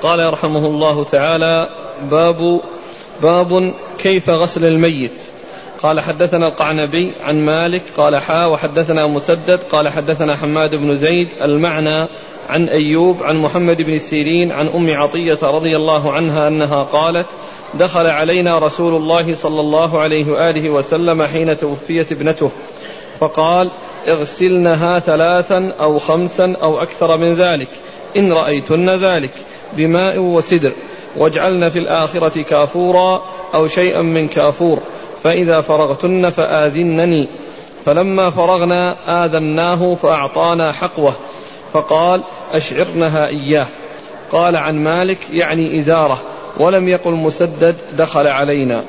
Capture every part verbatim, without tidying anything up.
قال رحمه الله تعالى: باب باب كيف غسل الميت. قال: حدثنا القعنبي عن مالك قال: حا وحدثنا مسدد قال: حدثنا حماد بن زيد المعنى عن أيوب عن محمد بن سيرين عن أم عطية رضي الله عنها أنها قالت: دخل علينا رسول الله صلى الله عليه وآله وسلم حين توفيت ابنته فقال: اغسلنها ثلاثا أو خمسا أو أكثر من ذلك إن رأيتن ذلك بماء وسدر، واجعلن في الآخرة كافورا أو شيئا من كافور، فإذا فرغتن فآذنني. فلما فرغنا آذناه فأعطانا حقوه فقال: أشعرنها إياه. قال عن مالك يعني إزارة، ولم يقل مسدد دخل علينا.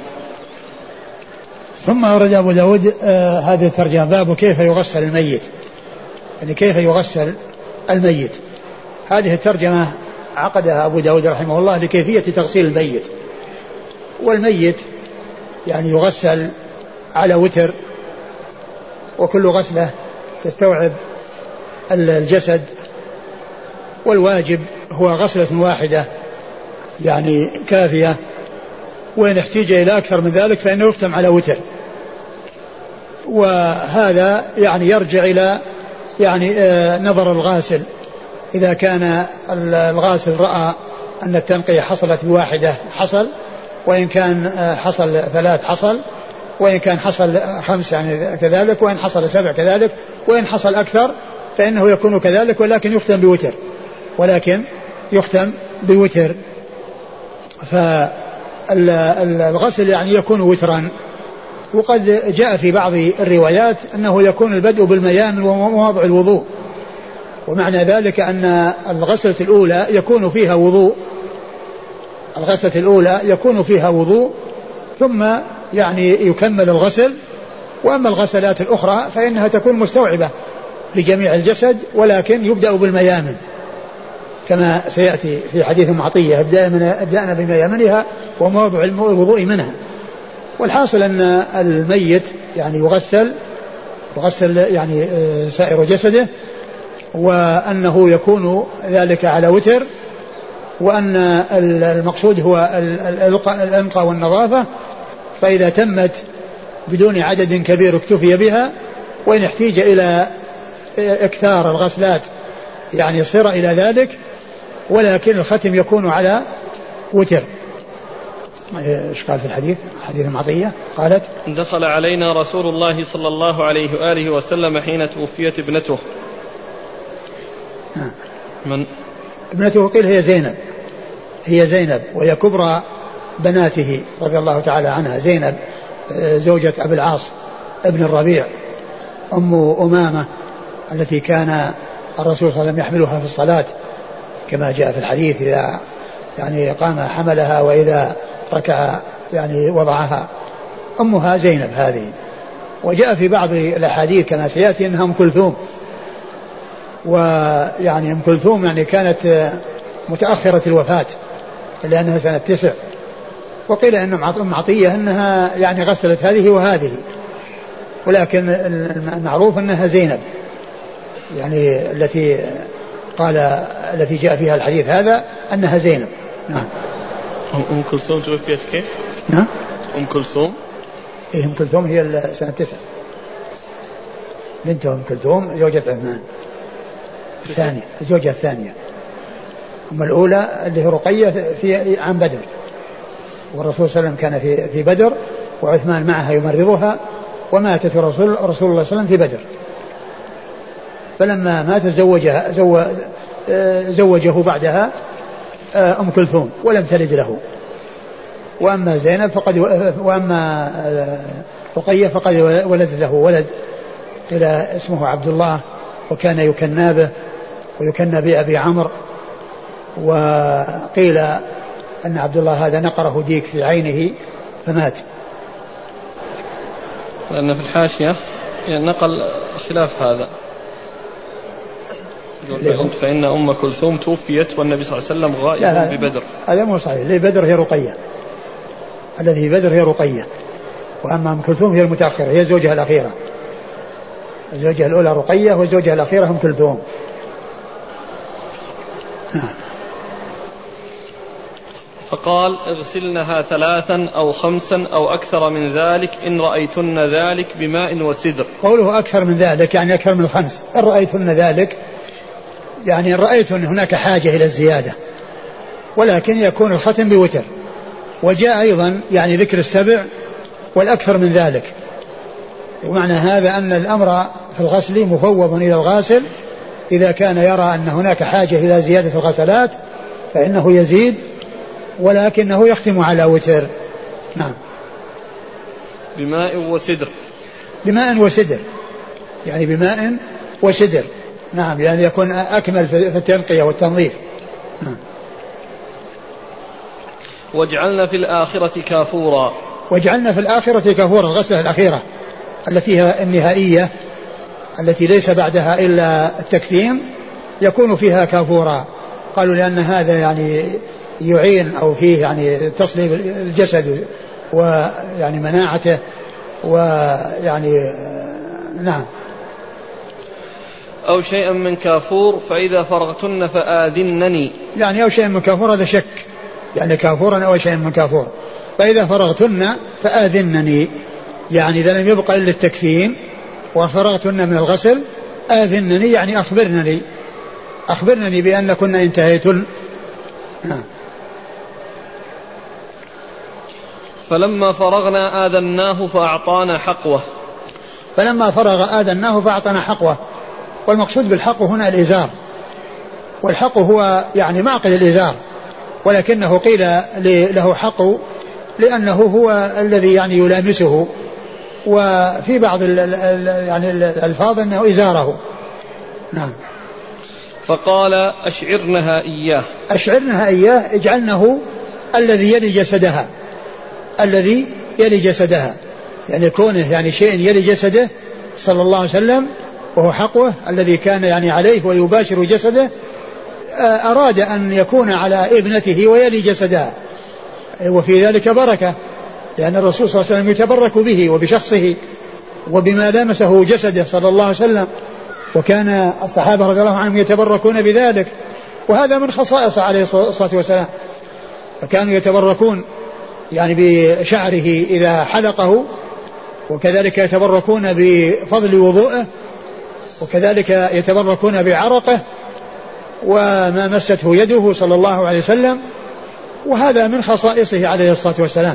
ثم أورد أبو داود آه هذه الترجمة: باب كيف يغسل الميت، يعني كيف يغسل الميت. هذه الترجمة عقدها أبو داود رحمه الله لكيفية تغسيل الميت. والميت يعني يغسل على وتر، وكل غسلة تستوعب الجسد، والواجب هو غسلة واحدة يعني كافية، وإن احتاج إلى أكثر من ذلك فإنه يختم على وتر. وهذا يعني يرجع إلى يعني آه نظر الغاسل، إذا كان الغاسل رأى أن التنقية حصلت بواحدة حصل، وإن كان آه حصل ثلاث حصل، وإن كان حصل خمس يعني كذلك، وإن حصل سبع كذلك، وإن حصل أكثر فإنه يكون كذلك، ولكن يختم بوتر ولكن يختم بوتر. فالغسل يعني يكون وترا. وقد جاء في بعض الروايات أنه يكون البدء بالميامن ومواضع الوضوء، ومعنى ذلك أن الغسلة الأولى يكون فيها وضوء الغسلة الأولى يكون فيها وضوء ثم يعني يكمل الغسل. وأما الغسلات الأخرى فإنها تكون مستوعبة لجميع الجسد، ولكن يبدأ بالميامن كما سيأتي في حديث معطية: ابدأنا بميامنها وموضع الوضوء منها. والحاصل أن الميت يعني يغسل يغسل يعني سائر جسده، وأنه يكون ذلك على وتر، وأن المقصود هو الأنقى والنظافة. فإذا تمت بدون عدد كبير اكتفي بها، وإن احتاج إلى إكثار الغسلات يعني صير إلى ذلك، ولكن الختم يكون على وتر. ايش قال في الحديث؟ حديث المعطية قالت: دخل علينا رسول الله صلى الله عليه وآله وسلم حين توفيت ابنته. آه. من ابنته قيل هي زينب هي زينب وهي كبرى بناته رضي الله تعالى عنها، زينب زوجة أبي العاص ابن الربيع أم أمامة التي كان الرسول صلى الله عليه وسلم يحملها في الصلاة كما جاء في الحديث: إذا يعني قام حملها وإذا ركع يعني وضعها. أمها زينب هذه. وجاء في بعض الأحاديث كما سيأتي أنها أم كلثوم، ويعني أم كلثوم يعني كانت متأخرة الوفاة لأنها سنة تسع. وقيل أن أم عطية أنها يعني غسلت هذه وهذه، ولكن المعروف أنها زينب يعني التي قال التي جاء فيها الحديث هذا أنها زينب. نعم. أم كلثوم توفيت كيف؟ نعم. أم كلثوم إيه أم كلثوم هي سنة تسع، بنت أم كلثوم زوجة عثمان الثانية، الزوجة الثانية. أم الأولى اللي هي رقية في عام بدر، والرسول صلى الله عليه وسلم كان في في بدر، وعثمان معها يمرضها، وماتت رسول رسول الله صلى الله عليه وسلم في بدر. فلما مات زوجها زو زوجه بعدها أم كلثوم ولم تلد له. وأما زينب فقد وأما رقية فقد ولدت له ولد إلى اسمه عبد الله، وكان يكنى به ويكنى بأبي عمرو. وقيل أن عبد الله هذا نقره ديك في عينه فمات. لأن في الحاشية نقل خلاف هذا، فإن أم كلثوم توفيت والنبي صلى الله عليه وسلم غائب ببدر. هذا مو صحيح، اللي بدر هي رقية، الذي في بدر هي رقية، وأما أم كلثوم هي المتأخرة، هي زوجها الأخيرة. الزوجة الأولى رقية والزوجة الأخيرة أم كلثوم. فقال اغسلنها ثلاثا أو خمسا أو أكثر من ذلك إن رأيتن ذلك بماء وسدر. قوله أكثر من ذلك يعني أكثر من الخمس، إن رأيتن ذلك يعني إن رأيتن هناك حاجة إلى الزيادة، ولكن يكون الختم بوتر. وجاء أيضا يعني ذكر السبع والأكثر من ذلك، ومعنى هذا أن الأمر في الغسل مفوض إلى الغاسل، إذا كان يرى أن هناك حاجة إلى زيادة الغسلات فإنه يزيد، ولكنه يختم على وتر. نعم. بماء وسدر. بماء وسدر يعني بماء وسدر. نعم، يعني يكون أكمل في التنقية والتنظيف. نعم. واجعلنا في الآخرة كافورا. واجعلنا في الآخرة كافورا، الغسلة الأخيرة التي هي النهائية التي ليس بعدها إلا التكفين يكون فيها كافورا. قالوا لأن هذا يعني يعين أو فيه يعني تصليب الجسد ويعني مناعته ويعني نعم. أو شيئا من كافور فإذا فرغتن فآذنني، يعني أو شيئا من كافور هذا شك، يعني كافورا أو شيئا من كافور. فإذا فرغتن فآذنني، يعني إذا لم يبقى إلا التكفين وفرغتن من الغسل آذنني يعني أخبرنني أخبرنني بأن كنا انتهيتن. نعم. فلما فرغنا آذناه فأعطانا حقوه. فلما فرغ آذناه فأعطانا حقوه، والمقصود بالحق هنا الإزار، والحق هو يعني معقد الإزار، ولكنه قيل له حق لأنه هو الذي يعني يلامسه، وفي بعض ال ال يعني الألفاظ أنه إزاره. نعم. فقال أشعرنها إياه. أشعرنها إياه اجعلنه الذي يلي جسدها، الذي يلي جسدها، يعني كونه يعني شيء يلي جسده صلى الله عليه وسلم وهو حقوه الذي كان يعني عليه ويباشر جسده، أراد أن يكون على ابنته ويلي جسدها، وفي ذلك بركة، لأن الرسول صلى الله عليه وسلم يتبرك به وبشخصه وبما لامسه جسده صلى الله عليه وسلم، وكان الصحابة رضي الله عنهم يتبركون بذلك، وهذا من خصائص عليه الصلاة والسلام، فكانوا يتبركون يعني بشعره إذا حلقه، وكذلك يتبركون بفضل وضوءه، وكذلك يتبركون بعرقه وما مسته يده صلى الله عليه وسلم، وهذا من خصائصه عليه الصلاة والسلام،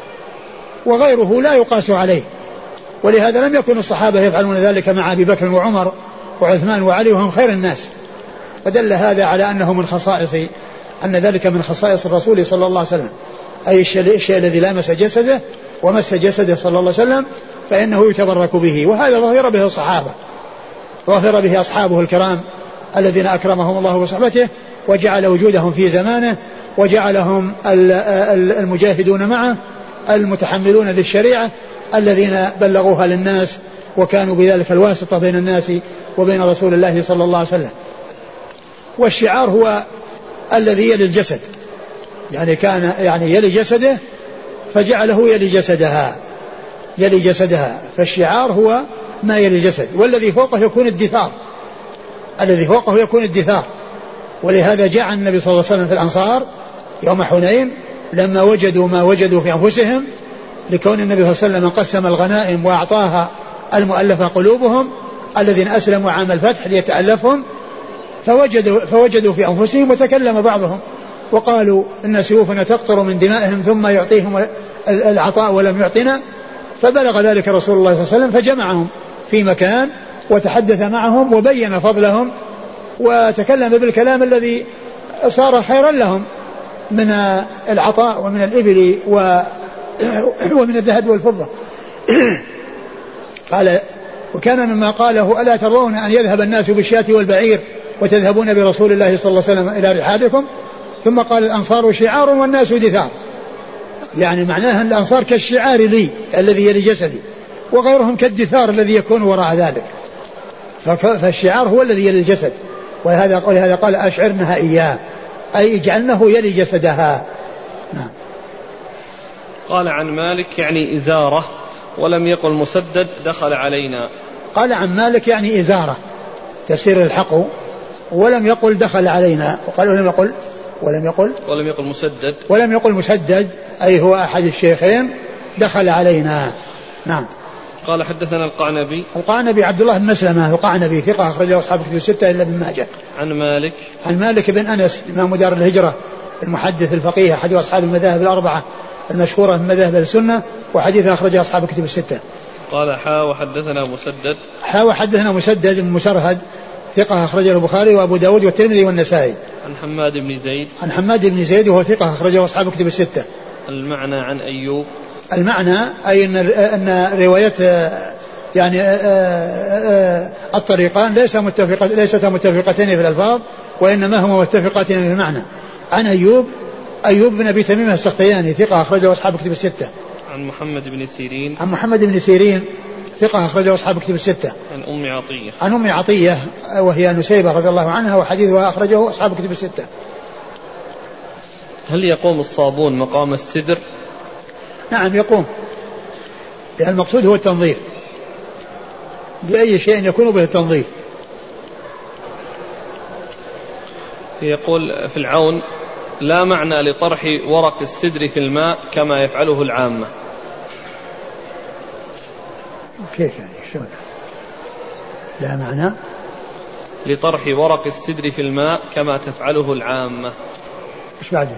وغيره لا يقاس عليه. ولهذا لم يكن الصحابة يفعلون ذلك مع أبي بكر وعمر وعثمان وعلي وهم خير الناس، فدل هذا على أنه من خصائص أن ذلك من خصائص الرسول صلى الله عليه وسلم، أي الشيء الذي لامس جسده ومس جسده صلى الله عليه وسلم فإنه يتبرك به، وهذا ظهر به الصحابة، ظهر به أصحابه الكرام الذين أكرمهم الله بصحبته وجعل وجودهم في زمانه، وجعلهم المجاهدون معه المتحملون للشريعة الذين بلغوها للناس، وكانوا بذلك الواسطة بين الناس وبين رسول الله صلى الله عليه وسلم. والشعار هو الذي يلي الجسد، يعني كان يعني يلي جسده فجعله يلي جسدها، يلي جسدها، فالشعار هو ما يلي الجسد، والذي فوقه يكون الدثار، الذي فوقه يكون الدثار. ولهذا جاء النبي صلى الله عليه وسلم في الأنصار يوم حنين لما وجدوا ما وجدوا في أنفسهم، لكون النبي صلى الله عليه وسلم قسم الغنائم وأعطاها المؤلفة قلوبهم الذين أسلموا عام الفتح ليتألفهم، فوجدوا, فوجدوا في أنفسهم وتكلم بعضهم وقالوا إن سيوفنا تقطر من دمائهم ثم يعطيهم العطاء ولم يعطنا، فبلغ ذلك رسول الله صلى الله عليه وسلم فجمعهم في مكان وتحدث معهم وبين فضلهم وتكلم بالكلام الذي صار خيرا لهم من العطاء ومن الإبل ومن الذهب والفضة. قال وكان مما قاله ألا ترضون أن يذهب الناس بالشاة والبعير وتذهبون برسول الله صلى الله عليه وسلم إلى رحابكم. ثم قال الأنصار شعار والناس دثار، يعني معناها أن الأنصار كالشعار لي الذي يلي جسدي، وغيرهم كالدثار الذي يكون وراء ذلك، فالشعار هو الذي يلي الجسد. ولهذا ولهذا قال أشعرنها إياه أي اجعلنه يلي جسدها. نعم. قال عن مالك يعني إزارة، ولم يقل مسدد دخل علينا. قال عن مالك يعني إزارة تفسير الحق، ولم يقل دخل علينا، وقال ولم يقل ولم يقل ولم يقل مسدد ولم يقل مسدد أي هو أحد الشيخين دخل علينا. نعم. قال حدثنا القعنبي. القعنبي عبد الله بن مسلمة القعنبي ثقة أخرجه أصحاب الكتب الستة إلا ابن ماجه. عن مالك. عن مالك بن أنس إمام دار الهجرة المحدث الفقيه أحد أصحاب المذاهب الأربعة المشهورة من مذاهب السنة وحديث أخرجه أصحاب الكتب الستة. قال حا وحدثنا مسدد. حا وحدثنا مسدد بن مسرهد ثقة أخرجه البخاري وأبو داود والترمذي والنسائي. عن حماد بن زيد. عن حماد بن زيد وهو ثقة أخرجه أصحاب الكتب الستة. المعنى عن أيوب. المعنى أي أن أن رواية يعني الطريقان ليس متفقة ليستا متفقتين في الألفاظ وإنما هما متفقتين في المعنى. عن أيوب أيوب بن أبي تميم السختياني ثقة أخرجه أصحاب الكتب الستة. عن محمد بن سيرين. عن محمد بن سيرين ثقة أخرجه أصحاب الكتب الستة. عن أم عطية. عن أم عطية وهي نسيبة رضي الله عنها وحديثها أخرجه أصحاب الكتب الستة. هل يقوم الصابون مقام السدر؟ نعم يقوم، يعني المقصود هو التنظيف بأي شيء يكون به التنظيف. يقول في العون: لا معنى لطرح ورق السدر في الماء كما يفعله العامة. كيف يعني شلون؟ لا معنى لطرح ورق السدر في الماء كما تفعله العامة. ايش بعده؟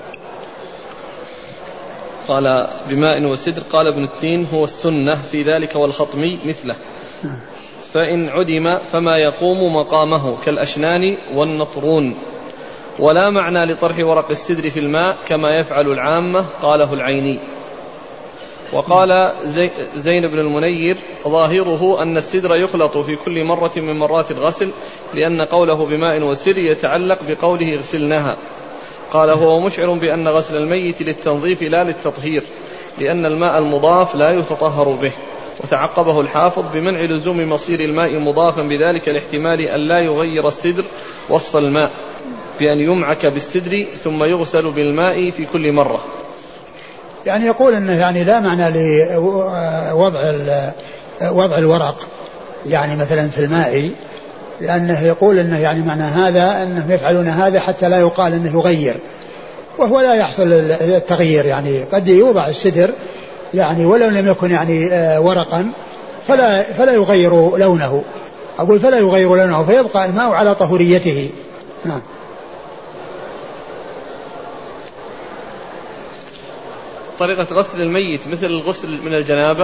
قال بماء وسدر. قال ابن التين: هو السنة في ذلك والخطمي مثله، فإن عدم فما يقوم مقامه كالأشنان والنطرون. ولا معنى لطرح ورق السدر في الماء كما يفعل العامة، قاله العيني. وقال زي زين بن المنير: ظاهره أن السدر يخلط في كل مرة من مرات الغسل، لأن قوله بماء وسدر يتعلق بقوله اغسلنها. قال: هو مشعر بأن غسل الميت للتنظيف لا للتطهير، لأن الماء المضاف لا يتطهر به. وتعقبه الحافظ بمنع لزوم مصير الماء مضافا بذلك الاحتمال أن لا يغير السدر وصف الماء بأن يمعك بالسدر ثم يغسل بالماء في كل مرة. يعني يقول أنه يعني لا معنى لوضع وضع الورق يعني مثلا في الماء، لأنه يقول أنه يعني معنى هذا أنهم يفعلون هذا حتى لا يقال أنه يغير، وهو لا يحصل التغيير. يعني قد يوضع السدر يعني ولو لم يكن يعني ورقا فلا فلا يغير لونه، أقول فلا يغير لونه فيبقى الماء على طهوريته. نعم. طريقة غسل الميت مثل الغسل من الجنابة؟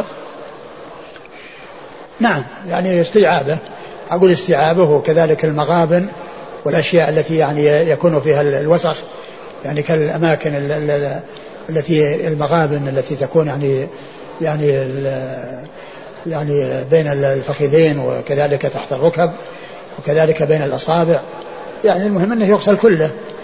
نعم، يعني استيعابه، أقول استيعابه، وكذلك المغابن والأشياء التي يعني يكون فيها الوسخ، يعني كالأماكن التي المغابن التي تكون يعني يعني يعني بين الفخذين وكذلك تحت الركب وكذلك بين الأصابع، يعني المهم أنه يغسل كله.